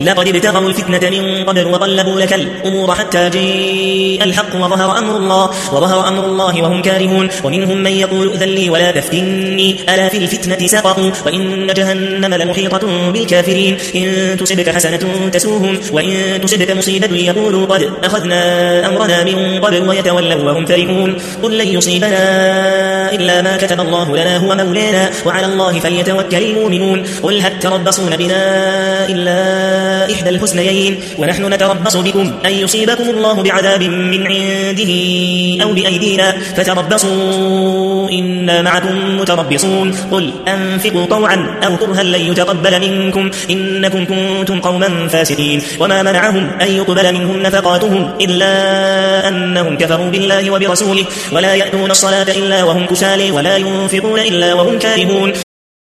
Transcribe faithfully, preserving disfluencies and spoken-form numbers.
لقد ابتغوا الفتنة من قبل وقلبوا لك الأمور حتى جاء الحق وظهر أمر الله وظهر أمر الله وهم كارهون ومنهم من يقول ائذن لي ولا تفتني ألا في الفتنة سقطوا وإن جهنم لمحيطة بالكافرين إن تصبك حسنة تسوهم وإن تصبك مصيبة يقولوا قد أخذنا أمرنا من قبل ويتولوا وهم فرحون قل لن يصيبنا إلا ما كتب الله لنا هو مولانا وعلى الله فليتوكل المؤمنون قل هل تربصون بنا إلا إحدى الحسنيين ونحن نتربص بكم أن يصيبكم الله بعذاب من عنده أو بأيدينا فتربصوا إنا معكم متربصون قل أنفقوا طوعا أو كرها لن يتقبل منكم إنكم كنتم قوما فاسقين وما منعهم أن يقبل منهم نفقاتهم إلا أنهم كفروا بالله وبرسوله ولا يأتون الصلاة إلا وهم كسالى ولا ينفقون إلا وهم كارهون